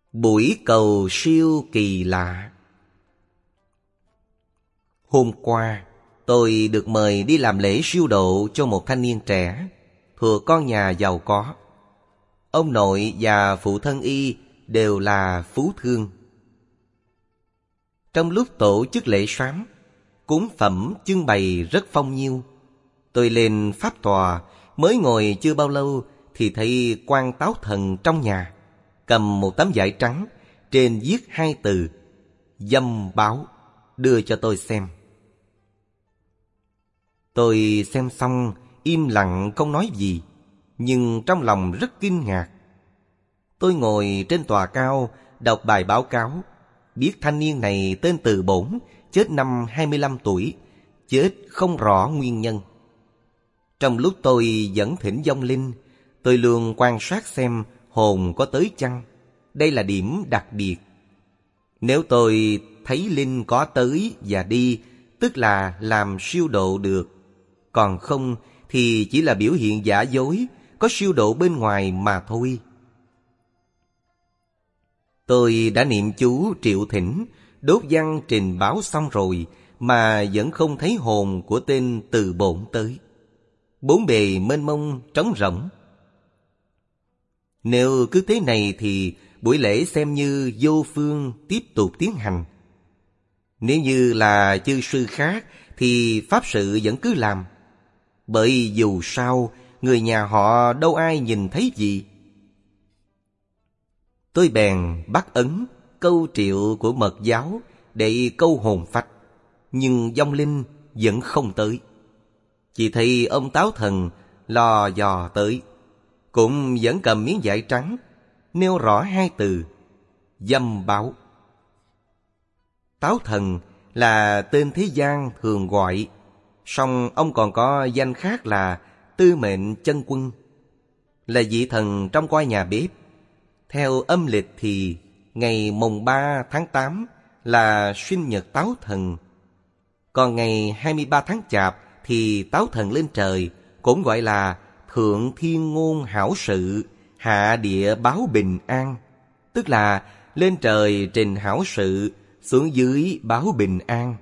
Buổi cầu siêu kỳ lạ. Hôm qua, tôi được mời đi làm lễ siêu độ cho một thanh niên trẻ thuộc con nhà giàu có. Ông nội và phụ thân y đều là phú thương. Trong lúc tổ chức lễ sám, cúng phẩm trưng bày rất phong nhiêu. Tôi lên pháp tòa, mới ngồi chưa bao lâu thì thấy quan táo thần trong nhà cầm một tấm vải trắng, trên viết 2 từ dâm báo, đưa cho tôi xem. Tôi xem xong im lặng không nói gì, nhưng trong lòng rất kinh ngạc. Tôi ngồi trên tòa cao đọc bài báo cáo, biết thanh niên này tên Từ Bổn, chết năm 25 tuổi, chết không rõ nguyên nhân. Trong lúc tôi dẫn thỉnh vong linh, tôi luôn quan sát xem hồn có tới chăng. Đây là điểm đặc biệt. Nếu tôi thấy linh có tới và đi, tức là làm siêu độ được. Còn không thì chỉ là biểu hiện giả dối, có siêu độ bên ngoài mà thôi. Tôi đã niệm chú triệu thỉnh, đốt văn trình báo xong rồi mà vẫn không thấy hồn của tên Từ Bổn tới. Bốn bề mênh mông trống rỗng. Nếu cứ thế này thì buổi lễ xem như vô phương tiếp tục tiến hành. Nếu như là chư sư khác thì pháp sự vẫn cứ làm. Bởi dù sao người nhà họ đâu ai nhìn thấy gì. Tôi bèn bắt ấn câu triệu của mật giáo để câu hồn phách, nhưng vong linh vẫn không tới. Chỉ thấy ông táo thần lò dò tới, cũng vẫn cầm miếng vải trắng, nêu rõ 2 từ dâm báo. Táo thần là tên thế gian thường gọi, song ông còn có danh khác là Tư Mệnh Chân Quân, là vị thần trong coi nhà bếp. Theo âm lịch thì ngày mùng 3 tháng 8 là sinh nhật Táo thần. Còn ngày 23 tháng Chạp thì Táo thần lên trời, cũng gọi là Thượng Thiên Ngôn Hảo Sự, hạ địa báo bình an, tức là lên trời trình hảo sự, xuống dưới báo bình an.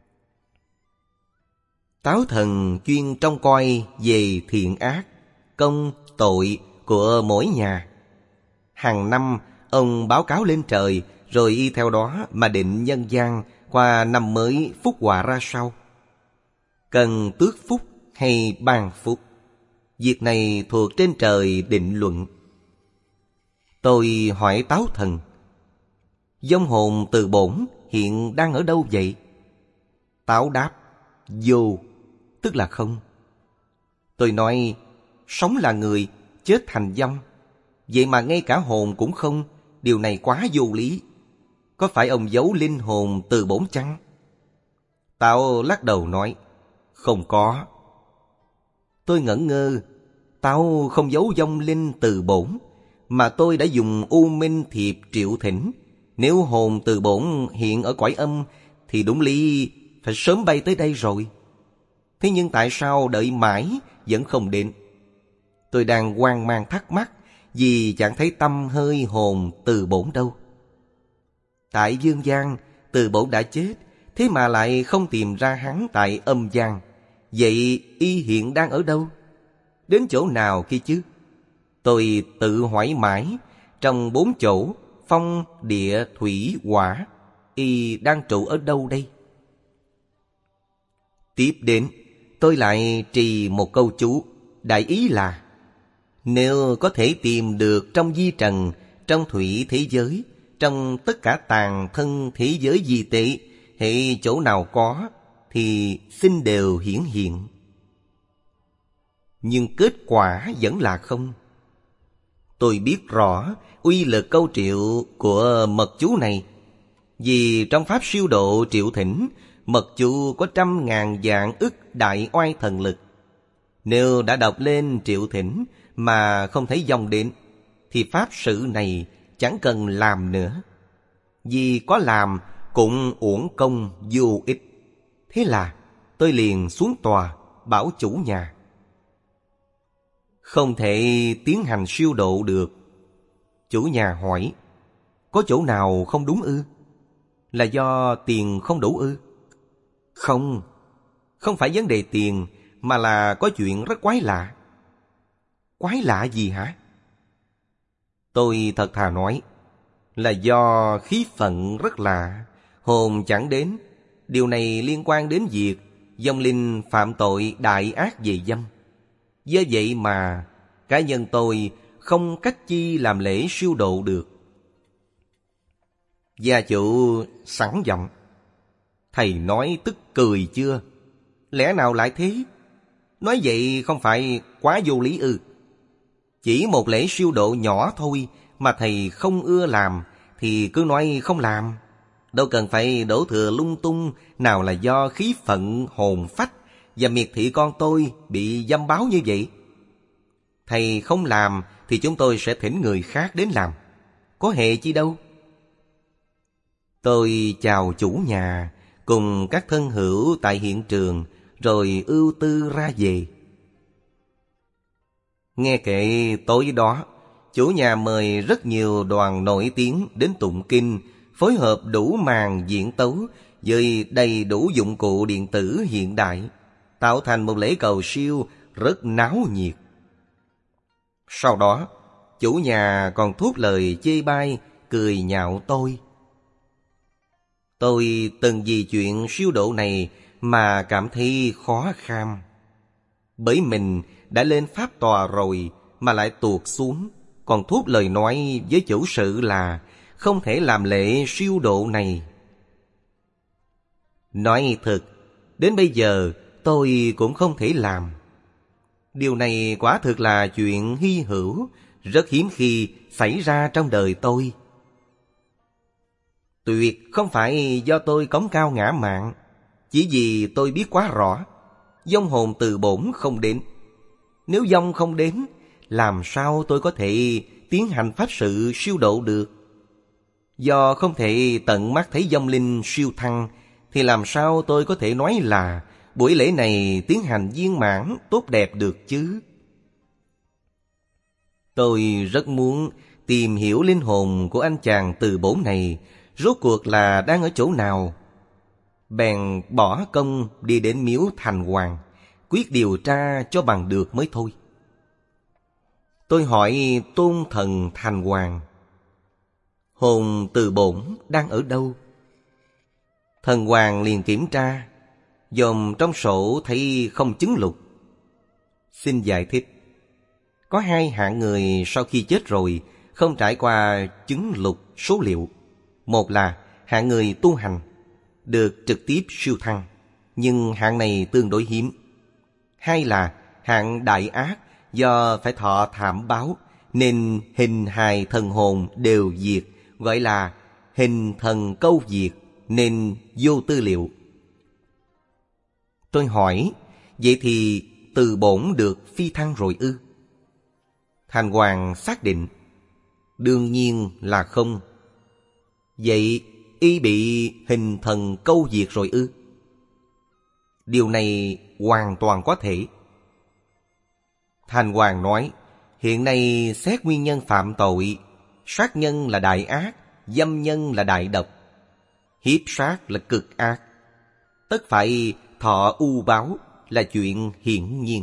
Táo thần chuyên trông coi về thiện ác, công, tội của mỗi nhà. Hàng năm ông báo cáo lên trời, rồi y theo đó mà định nhân gian qua năm mới phúc họa ra sao. Cần tước phúc hay ban phúc, việc này thuộc trên trời định luận. Tôi hỏi Táo thần, vong hồn Từ Bổn hiện đang ở đâu vậy? Táo đáp, vô, tức là không. Tôi nói, sống là người, chết thành vong, vậy mà ngay cả hồn cũng không, điều này quá vô lý. Có phải ông giấu linh hồn Từ Bổn chăng? Táo lắc đầu nói, không có. Tôi ngẩn ngơ, Táo không giấu vong linh Từ Bổn, mà tôi đã dùng U Minh Thiệp triệu thỉnh. Nếu hồn Từ Bổn hiện ở cõi âm thì đúng lý phải sớm bay tới đây rồi. Thế nhưng tại sao đợi mãi vẫn không đến? Tôi đang hoang mang thắc mắc vì chẳng thấy tăm hơi hồn Từ Bổn đâu. Tại dương gian Từ Bổn đã chết, thế mà lại không tìm ra hắn tại âm gian. Vậy y hiện đang ở đâu? Đến chỗ nào kia chứ? Tôi tự hỏi mãi, trong 4 chỗ phong, địa, thủy, hỏa, y đang trụ ở đâu đây? Tiếp đến, tôi lại trì một câu chú, đại ý là nếu có thể tìm được trong di trần, trong thủy thế giới, trong tất cả tàn thân thế giới di tế, hệ chỗ nào có thì xin đều hiển hiện. Nhưng kết quả vẫn là không. Tôi biết rõ uy lực câu triệu của mật chú này, vì trong pháp siêu độ triệu thỉnh, mật chú có 100.000 vạn ức đại oai thần lực. Nếu đã đọc lên triệu thỉnh mà không thấy vong đến, thì pháp sự này chẳng cần làm nữa. Vì có làm cũng uổng công vô ích. Thế là tôi liền xuống tòa bảo chủ nhà, không thể tiến hành siêu độ được. Chủ nhà hỏi, Có chỗ nào không đúng ư? Là do tiền không đủ ư? Không, không phải vấn đề tiền, mà là có chuyện rất quái lạ. Quái lạ gì hả? Tôi thật thà nói, là do khí phận rất lạ, hồn chẳng đến. Điều này liên quan đến việc vong linh phạm tội đại ác về dâm. Do vậy mà cá nhân tôi không cách chi làm lễ siêu độ được. Gia chủ sẵn giọng, thầy nói tức cười chưa? Lẽ nào lại thế? Nói vậy không phải quá vô lý ư? Chỉ một lễ siêu độ nhỏ thôi mà thầy không ưa làm thì cứ nói không làm. Đâu cần phải đổ thừa lung tung. Nào là do khí phận hồn phách và miệt thị con tôi bị dâm báo như vậy. Thầy không làm thì chúng tôi sẽ thỉnh người khác đến làm. Có hề chi đâu. Tôi chào chủ nhà cùng các thân hữu tại hiện trường, rồi ưu tư ra về. Nghe kể tối đó, chủ nhà mời rất nhiều đoàn nổi tiếng đến tụng kinh, phối hợp đủ màn diễn tấu với đầy đủ dụng cụ điện tử hiện đại, tạo thành một lễ cầu siêu rất náo nhiệt. Sau đó, chủ nhà còn thốt lời chê bai, cười nhạo tôi. Tôi từng vì chuyện siêu độ này mà cảm thấy khó kham. Bởi mình đã lên pháp tòa rồi mà lại tuột xuống, còn thốt lời nói với chủ sự là không thể làm lễ siêu độ này. Nói thật, đến bây giờ tôi cũng không thể làm. Điều này quả thực là chuyện hy hữu, rất hiếm khi xảy ra trong đời tôi. Tuyệt không phải do tôi cống cao ngã mạn, chỉ vì tôi biết quá rõ vong hồn từ bổn không đến. Nếu vong không đến, làm sao tôi có thể tiến hành pháp sự siêu độ được? Do không thể tận mắt thấy vong linh siêu thăng, thì làm sao tôi có thể nói là buổi lễ này tiến hành viên mãn tốt đẹp được chứ? Tôi rất muốn tìm hiểu linh hồn của anh chàng từ bổn này rốt cuộc là đang ở chỗ nào. Bèn bỏ công đi đến miếu Thành Hoàng, quyết điều tra cho bằng được mới thôi. Tôi hỏi tôn thần Thành Hoàng, hồn từ bổn đang ở đâu? Thần Hoàng liền kiểm tra, dòm trong sổ thấy không chứng lục. Xin giải thích. Có hai hạng người sau khi chết rồi không trải qua chứng lục số liệu. Một là hạng người tu hành, được trực tiếp siêu thăng, nhưng hạng này tương đối hiếm. Hai là hạng đại ác, do phải thọ thảm báo nên hình hài thần hồn đều diệt, gọi là hình thần câu diệt, nên vô tư liệu. Tôi hỏi, vậy thì từ bổn được phi thăng rồi ư? Thành Hoàng xác định, đương nhiên là không. Vậy y bị hình thần câu diệt rồi ư? Điều này hoàn toàn có thể. Thành Hoàng nói, hiện nay xét nguyên nhân phạm tội, sát nhân là đại ác, dâm nhân là đại độc, hiếp sát là cực ác. Tất phải thọ u báo là chuyện hiển nhiên.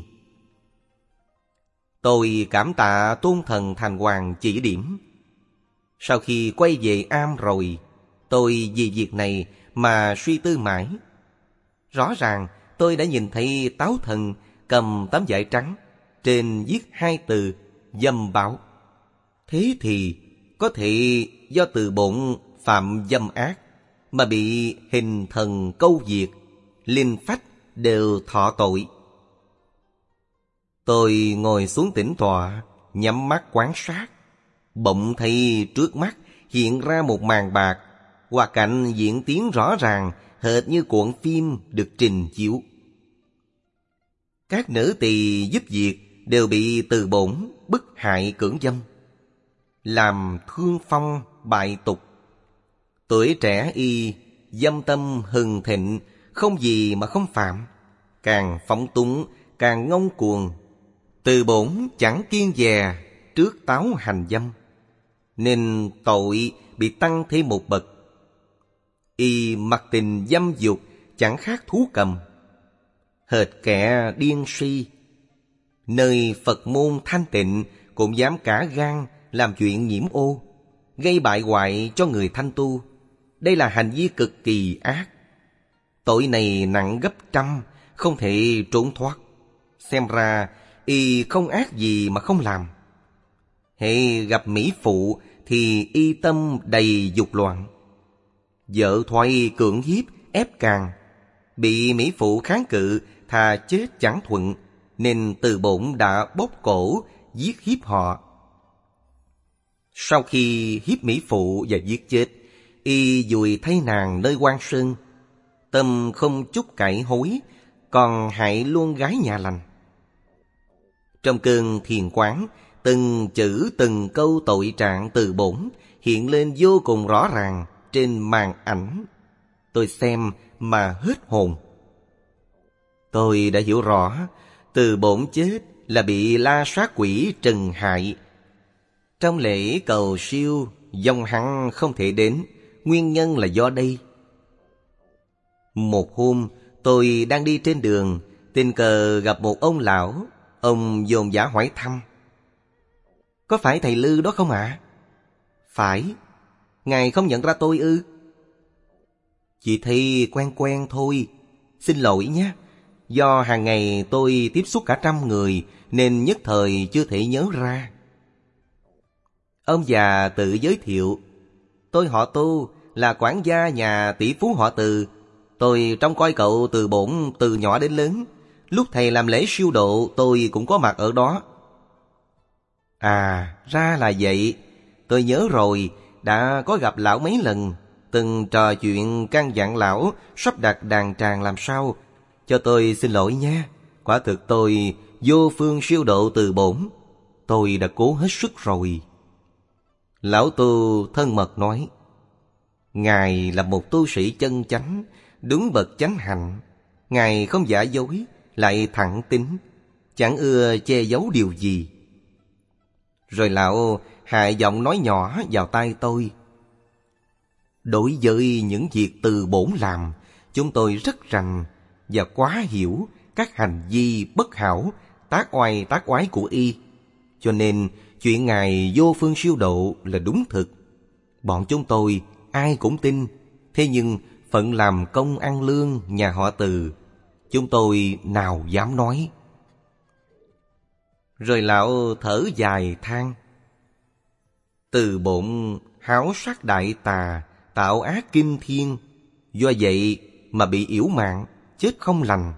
Tôi cảm tạ tôn thần Thành Hoàng chỉ điểm. Sau khi quay về am rồi, tôi vì việc này mà suy tư mãi. Rõ ràng tôi đã nhìn thấy táo thần cầm tấm vải trắng, trên viết hai từ dâm báo. Thế thì có thể do từ bổn phạm dâm ác mà bị hình thần câu diệt, linh phách đều thọ tội. Tôi ngồi xuống tĩnh tọa, nhắm mắt quan sát. Bỗng thấy trước mắt hiện ra một màn bạc, hoa cảnh diễn tiến rõ ràng, hệt như cuộn phim được trình chiếu. Các nữ tỳ giúp việc đều bị từ bổn bức hại cưỡng dâm, làm thương phong bại tục. Tuổi trẻ y dâm tâm hừng thịnh, không gì mà không phạm, càng phóng túng càng ngông cuồng. Từ bổn chẳng kiêng dè trước táo hành dâm. nên tội bị tăng thêm một bậc. Y mặc tình dâm dục chẳng khác thú cầm, hệt kẻ điên si. Nơi Phật môn thanh tịnh cũng dám cả gan làm chuyện nhiễm ô, gây bại hoại cho người thanh tu. Đây là hành vi cực kỳ ác. Tội này nặng gấp trăm, không thể trốn thoát. Xem ra y không ác gì mà không làm. Hễ gặp mỹ phụ thì y tâm đầy dục loạn. Vợ thoại cưỡng hiếp ép càng, bị mỹ phụ kháng cự thà chết chẳng thuận, nên Từ Bổn đã bóp cổ giết hiếp họ. Sau khi hiếp mỹ phụ và giết chết, y vùi thấy nàng nơi quan sơn, tâm không chút cải hối, còn hại luôn gái nhà lành. Trong cơn thiền quán, từng chữ từng câu tội trạng Từ Bổn hiện lên vô cùng rõ ràng trên màn ảnh. Tôi xem mà hết hồn. Tôi đã hiểu rõ Từ Bổn chết là bị la sát quỷ trừng hại. Trong lễ cầu siêu, dòng hắn không thể đến, nguyên nhân là do đây. Một hôm, tôi đang đi trên đường, tình cờ gặp một ông lão. Ông dồn dã hỏi thăm: "Có phải thầy Lư đó không ạ?" "Phải." "Ngài không nhận ra tôi ư?" "Chỉ thấy quen quen thôi. Xin lỗi nhé. Do hàng ngày tôi tiếp xúc cả trăm người, nên nhất thời chưa thể nhớ ra." Ông già tự giới thiệu: "Tôi họ Tu, là quản gia nhà tỷ phú họ Từ. Tôi trông coi cậu Từ Bổn từ nhỏ đến lớn. Lúc thầy làm lễ siêu độ, tôi cũng có mặt ở đó." "À, ra là vậy. Tôi nhớ rồi, đã có gặp lão mấy lần. Từng trò chuyện căn dặn lão sắp đặt đàn tràng làm sao. Cho tôi xin lỗi nha. Quả thực tôi vô phương siêu độ Từ Bổn. Tôi đã cố hết sức rồi." Lão Tu thân mật nói: "Ngài là một tu sĩ chân chánh, đúng bậc chánh hạnh. Ngài không giả dối, lại thẳng tính, chẳng ưa che giấu điều gì." Rồi lão hạ giọng nói nhỏ vào tai tôi: "Đối với những việc Từ Bổn làm, chúng tôi rất rành và quá hiểu các hành vi bất hảo, tác oai tác oái của y. Cho nên chuyện ngài vô phương siêu độ là đúng thực. Bọn chúng tôi ai cũng tin. Thế nhưng phận làm công ăn lương nhà họ Từ, chúng tôi nào dám nói." Rồi lão thở dài than: "Từ Bổn háo sắc đại tà, tạo ác kinh thiên. Do vậy mà bị yểu mạng, chết không lành.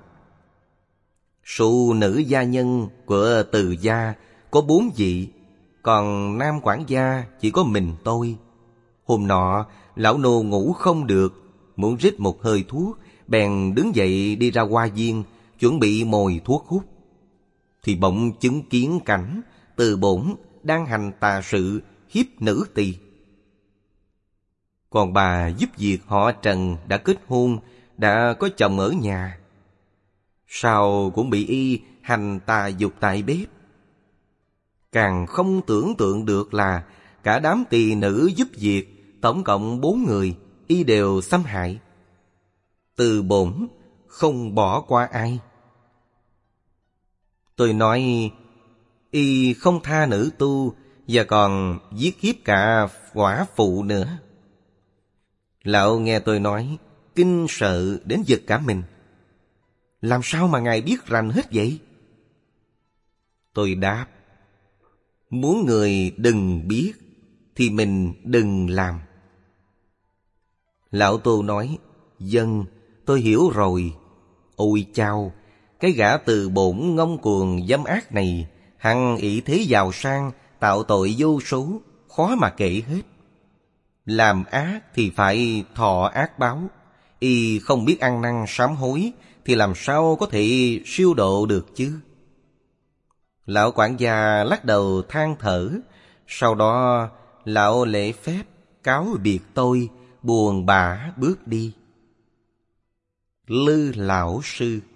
Số nữ gia nhân của Từ gia có 4 vị, còn nam quản gia chỉ có mình tôi. Hôm nọ lão nô ngủ không được, muốn rít một hơi thuốc, bèn đứng dậy đi ra hoa viên, chuẩn bị mồi thuốc hút. Thì bỗng chứng kiến cảnh Từ Bổn đang hành tà sự hiếp nữ tỳ. Còn bà giúp việc họ Trần đã kết hôn, đã có chồng ở nhà, sao cũng bị y hành tà dục tại bếp. Càng không tưởng tượng được là cả đám tỳ nữ giúp việc, tổng cộng 4 người, y đều xâm hại. Từ Bổn không bỏ qua ai." Tôi nói y không tha nữ tu và còn giết hiếp cả quả phụ nữa. Lão nghe tôi nói, kinh sợ đến giật cả mình. "Làm sao mà ngài biết rành hết vậy?" Tôi đáp: "Muốn người đừng biết thì mình đừng làm." Lão Tu nói: "Vâng, tôi hiểu rồi. Ôi chao, cái gã Từ Bổn ngông cuồng dâm ác này, hằng ỷ thế giàu sang, tạo tội vô số, khó mà kể hết. Làm ác thì phải thọ ác báo. Y không biết ăn năn sám hối thì làm sao có thể siêu độ được chứ?" Lão quản gia lắc đầu than thở. Sau đó lão lễ phép cáo biệt tôi, buồn bã bước đi. Lư lão sư.